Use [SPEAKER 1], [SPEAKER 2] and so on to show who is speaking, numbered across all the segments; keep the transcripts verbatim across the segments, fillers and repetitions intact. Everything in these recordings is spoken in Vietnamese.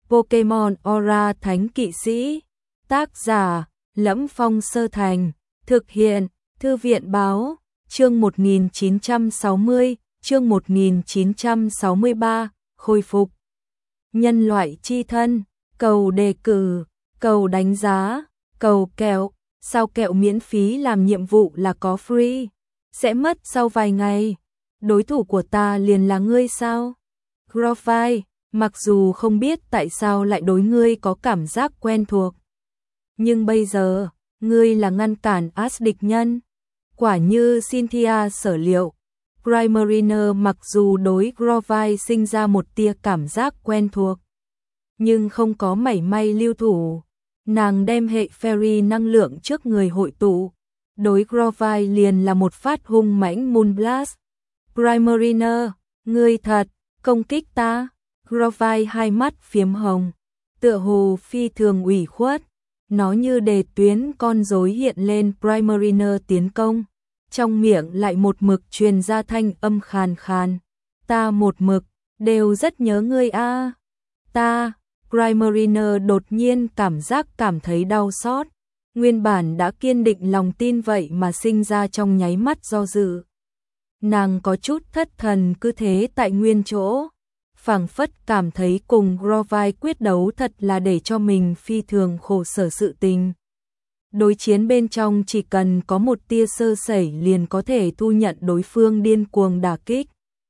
[SPEAKER 1] Pokemon Aura Thánh Kỵ Sĩ. Tác giả: Lẫm Phong Sơ Thành. Thực hiện: Thư viện Báo. Chương một nghìn chín trăm sáu mươi, chương một nghìn chín trăm sáu mươi ba, khôi phục. Nhân loại chi thân, cầu đề cử, cầu đánh giá, cầu kẹo, sao kẹo miễn phí làm nhiệm vụ là có free, sẽ mất sau vài ngày. Đối thủ của ta liền là ngươi sao? Grovyle, mặc dù không biết tại sao lại đối ngươi có cảm giác quen thuộc, nhưng bây giờ, ngươi là ngăn cản Ash địch nhân. Quả như Cynthia sở liệu, Primarina mặc dù đối Grovyle sinh ra một tia cảm giác quen thuộc, nhưng không có mảy may lưu thủ. Nàng đem hệ Fairy năng lượng trước người hội tụ, đối Grovyle liền là một phát hung mãnh Moonblast. Primarina, ngươi thật, công kích ta. Grovyle hai mắt phiếm hồng, tựa hồ phi thường ủy khuất. Nó như đề tuyến con rối hiện lên Primarina tiến công, trong miệng lại một mực truyền ra thanh âm khàn khàn. Ta một mực, đều rất nhớ ngươi a. À. Ta, Primarina đột nhiên cảm giác cảm thấy đau xót. Nguyên bản đã kiên định lòng tin vậy mà sinh ra trong nháy mắt do dự. Nàng có chút thất thần cứ thế tại nguyên chỗ, phảng phất cảm thấy cùng Grovyle quyết đấu thật là để cho mình phi thường khổ sở sự tình. Đối chiến bên trong chỉ cần có một tia sơ sẩy liền có thể thu nhận đối phương điên cuồng đả kích.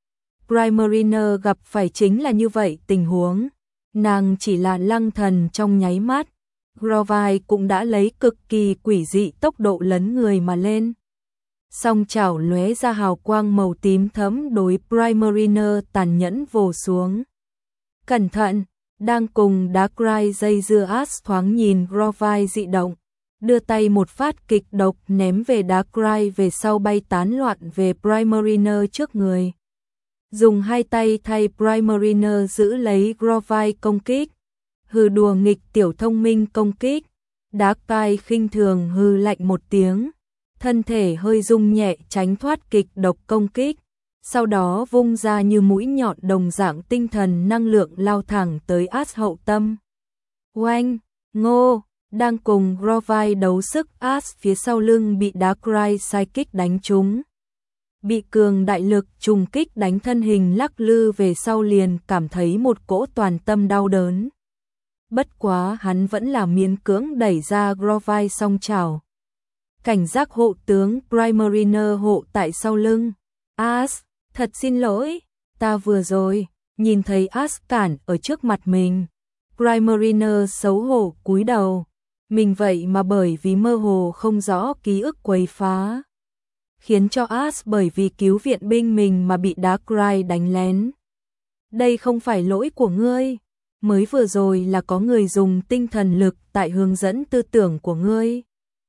[SPEAKER 1] Primarina gặp phải chính là như vậy tình huống. Nàng chỉ là lăng thần trong nháy mắt, Grovyle cũng đã lấy cực kỳ quỷ dị tốc độ lấn người mà lên. Song chảo lóe ra hào quang màu tím thẫm đối Primarina tàn nhẫn vồ xuống. Cẩn thận, đang cùng Darkrai dây dưa Ash thoáng nhìn Grovyle dị động, đưa tay một phát kịch độc ném về Darkrai về sau bay tán loạn về Primarina trước người. Dùng hai tay thay Primarina giữ lấy Grovyle công kích. Hừ đùa nghịch tiểu thông minh công kích. Darkrai khinh thường hừ lạnh một tiếng, thân thể hơi rung nhẹ tránh thoát kịch độc công kích, sau đó vung ra như mũi nhọn đồng dạng tinh thần năng lượng lao thẳng tới Ash hậu tâm. Oanh, ngô, đang cùng Grovyle đấu sức Ash phía sau lưng bị Darkrai sai kích đánh trúng. Bị cường đại lực trùng kích đánh thân hình lắc lư về sau liền cảm thấy một cỗ toàn tâm đau đớn. Bất quá hắn vẫn là miễn cưỡng đẩy ra Grovyle song chảo. Cảnh giác hộ tướng Primarina hộ tại sau lưng. Ash, thật xin lỗi, ta vừa rồi nhìn thấy Ash cản ở trước mặt mình. Primarina xấu hổ cúi đầu, mình vậy mà bởi vì mơ hồ không rõ ký ức quấy phá, khiến cho Ash bởi vì cứu viện binh mình mà bị Darkrai đánh lén. Đây không phải lỗi của ngươi, mới vừa rồi là có người dùng tinh thần lực tại hướng dẫn tư tưởng của ngươi.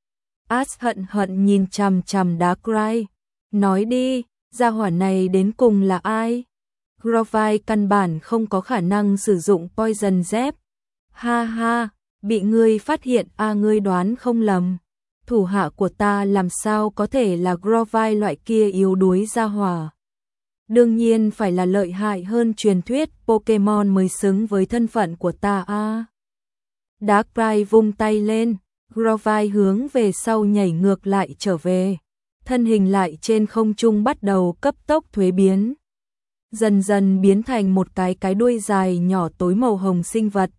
[SPEAKER 1] Ash hận hận nhìn chằm chằm Darkrai, nói đi, gia hỏa này đến cùng là ai? Grovyle căn bản không có khả năng sử dụng Poison Jab. Ha ha, bị ngươi phát hiện a à, ngươi đoán không lầm. Thủ hạ của ta làm sao có thể là Grovyle loại kia yếu đuối gia hỏa. Đương nhiên phải là lợi hại hơn truyền thuyết Pokemon mới xứng với thân phận của ta a. À. Darkrai vung tay lên, Grovyle hướng về sau nhảy ngược lại trở về, thân hình lại trên không trung bắt đầu cấp tốc thuế biến, dần dần biến thành một cái cái đuôi dài nhỏ tối màu hồng sinh vật.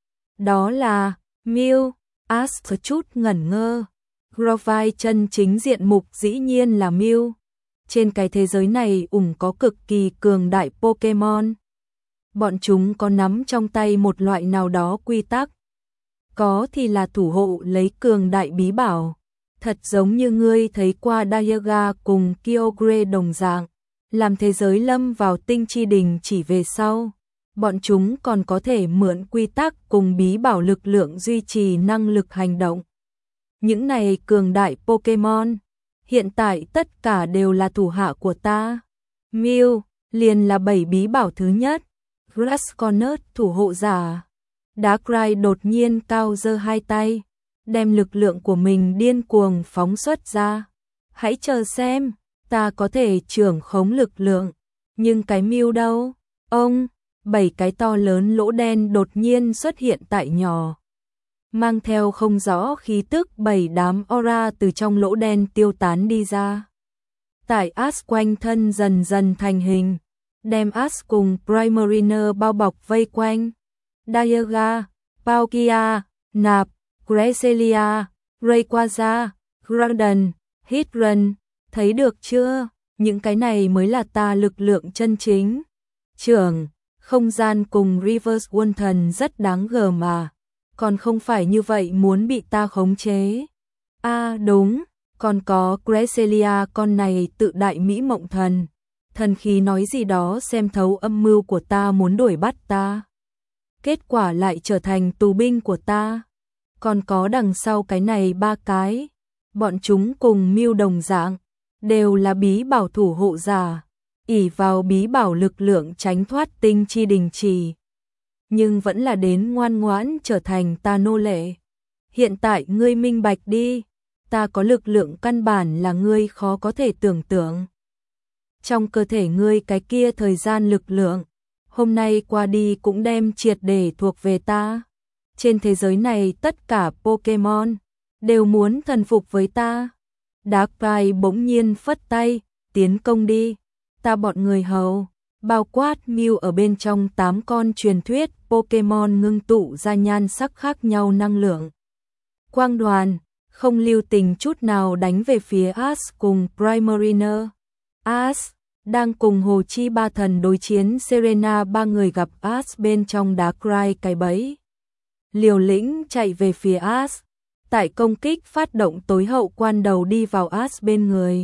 [SPEAKER 1] Đó là Mew. Ash có chút ngẩn ngơ. Grovyle chân chính diện mục dĩ nhiên là Mew. Trên cái thế giới này ủng có cực kỳ cường đại Pokemon. Bọn chúng có nắm trong tay một loại nào đó quy tắc, có thì là thủ hộ lấy cường đại bí bảo, thật giống như ngươi thấy qua Dialga cùng Kyogre đồng dạng, làm thế giới lâm vào tinh chi đình chỉ về sau. Bọn chúng còn có thể mượn quy tắc cùng bí bảo lực lượng duy trì năng lực hành động. Những này cường đại Pokemon, hiện tại tất cả đều là thủ hạ của ta. Mew, liền là bảy bí bảo thứ nhất, Grasscornet thủ hộ giả. Darkrai đột nhiên cao giơ hai tay, đem lực lượng của mình điên cuồng phóng xuất ra. Hãy chờ xem, ta có thể trưởng khống lực lượng, nhưng cái Mew đâu? Ông, bảy cái to lớn lỗ đen đột nhiên xuất hiện tại nhỏ. Mang theo không rõ khí tức, bảy đám aura từ trong lỗ đen tiêu tán đi ra. Tại Ash quanh thân dần dần thành hình, đem Ash cùng Primariner bao bọc vây quanh. Dialga, Palkia, Nạp, Cresselia, Rayquaza, Groudon, Hydreigon, thấy được chưa? Những cái này mới là ta lực lượng chân chính. Trưởng, không gian cùng Reverse Wanton rất đáng gờ mà. Còn không phải như vậy muốn bị ta khống chế. À đúng, còn có Cresselia con này tự đại mỹ mộng thần. Thần khí nói gì đó xem thấu âm mưu của ta muốn đuổi bắt ta. Kết quả lại trở thành tù binh của ta. Còn có đằng sau cái này ba cái. Bọn chúng cùng mưu đồng dạng. Đều là bí bảo thủ hộ giả. Ỷ vào bí bảo lực lượng tránh thoát tinh chi đình trì. Nhưng vẫn là đến ngoan ngoãn trở thành ta nô lệ. Hiện tại ngươi minh bạch đi. Ta có lực lượng căn bản là ngươi khó có thể tưởng tượng. Trong cơ thể ngươi cái kia thời gian lực lượng, hôm nay qua đi cũng đem triệt để thuộc về ta. Trên thế giới này tất cả Pokemon đều muốn thần phục với ta. Darkrai bỗng nhiên phất tay, tiến công đi. Ta bọn người hầu, bao quát Mew ở bên trong tám con truyền thuyết Pokemon ngưng tụ ra nhan sắc khác nhau năng lượng. Quang đoàn, không lưu tình chút nào đánh về phía Ash cùng Primariner. Ash đang cùng Hồ Chi ba thần đối chiến, Serena ba người gặp Ash bên trong Darkrai cái bẫy. Liều lĩnh chạy về phía Ash, tại công kích phát động tối hậu quan đầu đi vào Ash bên người.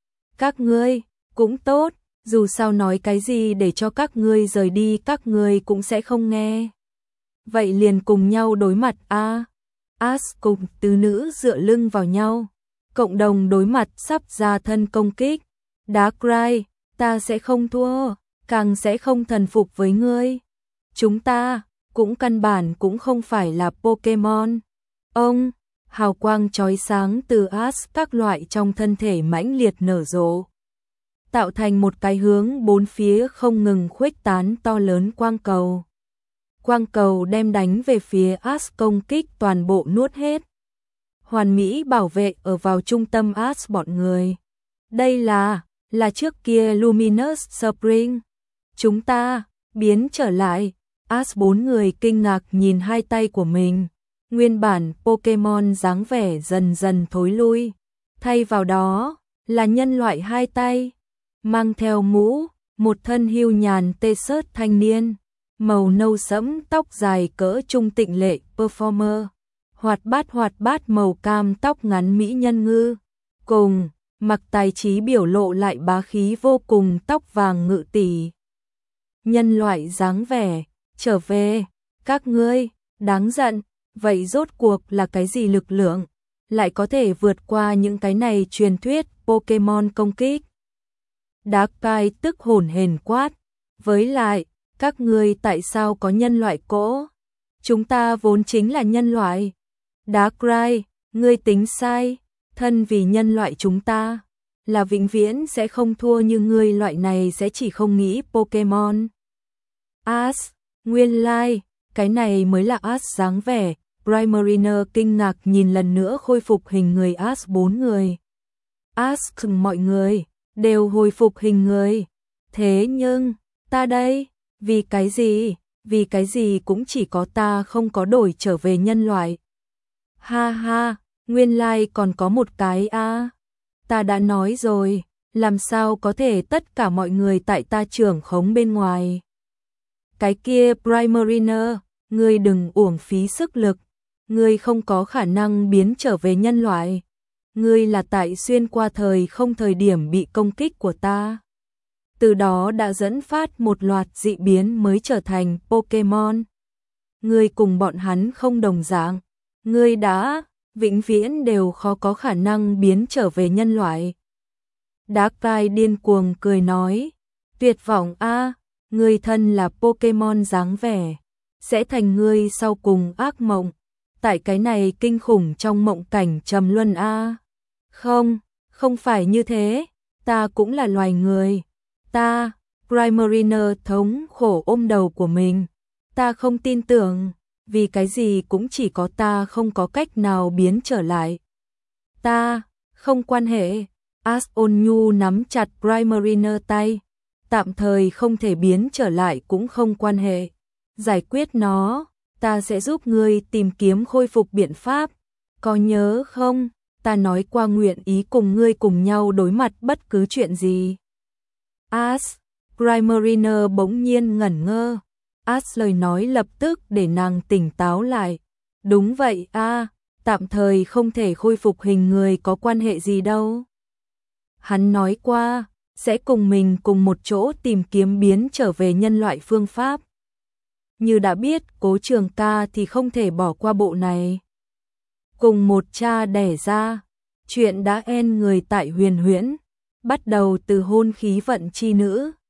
[SPEAKER 1] Các ngươi cũng tốt, dù sao nói cái gì để cho các ngươi rời đi các ngươi cũng sẽ không nghe. Vậy liền cùng nhau đối mặt a. Ash cùng tứ nữ dựa lưng vào nhau, cộng đồng đối mặt sắp ra thân công kích. Darkrai, ta sẽ không thua, càng sẽ không thần phục với ngươi. Chúng ta cũng căn bản cũng không phải là Pokemon. Ông, hào quang chói sáng từ Ash các loại trong thân thể mãnh liệt nở rộ, tạo thành một cái hướng bốn phía không ngừng khuếch tán to lớn quang cầu. Quang cầu đem đánh về phía Ash công kích toàn bộ nuốt hết. Hoàn mỹ bảo vệ ở vào trung tâm Ash bọn người. Đây là, là trước kia Luminous Spring. Chúng ta, biến trở lại. Ash bốn người kinh ngạc nhìn hai tay của mình. Nguyên bản Pokemon dáng vẻ dần dần thối lui. Thay vào đó, là nhân loại hai tay. Mang theo mũ, một thân hưu nhàn tê sớt thanh niên. Màu nâu sẫm tóc dài cỡ trung tịnh lệ performer. Hoạt bát hoạt bát màu cam tóc ngắn mỹ nhân ngư. Cùng, mặc tài trí biểu lộ lại bá khí vô cùng tóc vàng ngự tỷ. Nhân loại dáng vẻ, trở về, các ngươi, đáng giận, vậy rốt cuộc là cái gì lực lượng, lại có thể vượt qua những cái này truyền thuyết Pokemon công kích. Darkrai tức hồn hển quát, với lại, các ngươi tại sao có nhân loại cỗ? Chúng ta vốn chính là nhân loại. Darkrai, ngươi tính sai, thân vì nhân loại chúng ta, là vĩnh viễn sẽ không thua, như ngươi loại này sẽ chỉ không nghĩ Pokemon. Ash, nguyên lai, like, cái này mới là Ash dáng vẻ. Primariner kinh ngạc nhìn lần nữa khôi phục hình người Ash bốn người. Ash mọi người đều hồi phục hình người. Thế nhưng, ta đây, vì cái gì, vì cái gì cũng chỉ có ta không có đổi trở về nhân loại. Ha ha, nguyên lai like còn có một cái a. À. Ta đã nói rồi, làm sao có thể tất cả mọi người tại ta trưởng khống bên ngoài. Cái kia Primariner, ngươi đừng uổng phí sức lực, ngươi không có khả năng biến trở về nhân loại. Ngươi là tại xuyên qua thời không thời điểm bị công kích của ta. Từ đó đã dẫn phát một loạt dị biến mới trở thành Pokemon. Ngươi cùng bọn hắn không đồng dạng, ngươi đã vĩnh viễn đều khó có khả năng biến trở về nhân loại. Darkrai điên cuồng cười nói, tuyệt vọng a, à, ngươi thân là Pokemon dáng vẻ, sẽ thành ngươi sau cùng ác mộng, tại cái này kinh khủng trong mộng cảnh trầm luân a. À. Không, không phải như thế, ta cũng là loài người, ta, Primariner thống khổ ôm đầu của mình. Ta không tin tưởng, vì cái gì cũng chỉ có ta không có cách nào biến trở lại. Ta, không quan hệ. Ash ôn nhu nắm chặt Primariner tay. Tạm thời không thể biến trở lại cũng không quan hệ. Giải quyết nó, ta sẽ giúp ngươi tìm kiếm khôi phục biện pháp. Có nhớ không, ta nói qua nguyện ý cùng ngươi cùng nhau đối mặt bất cứ chuyện gì. Ash, Primariner bỗng nhiên ngẩn ngơ. Ash lời nói lập tức để nàng tỉnh táo lại. Đúng vậy a, tạm thời không thể khôi phục hình người có quan hệ gì đâu. Hắn nói qua, sẽ cùng mình cùng một chỗ tìm kiếm biến trở về nhân loại phương pháp. Như đã biết Cố Trường Ca thì không thể bỏ qua bộ này. Cùng một cha đẻ ra, chuyện đã en người tại Huyền Huyễn, bắt đầu từ hôn khí vận chi nữ.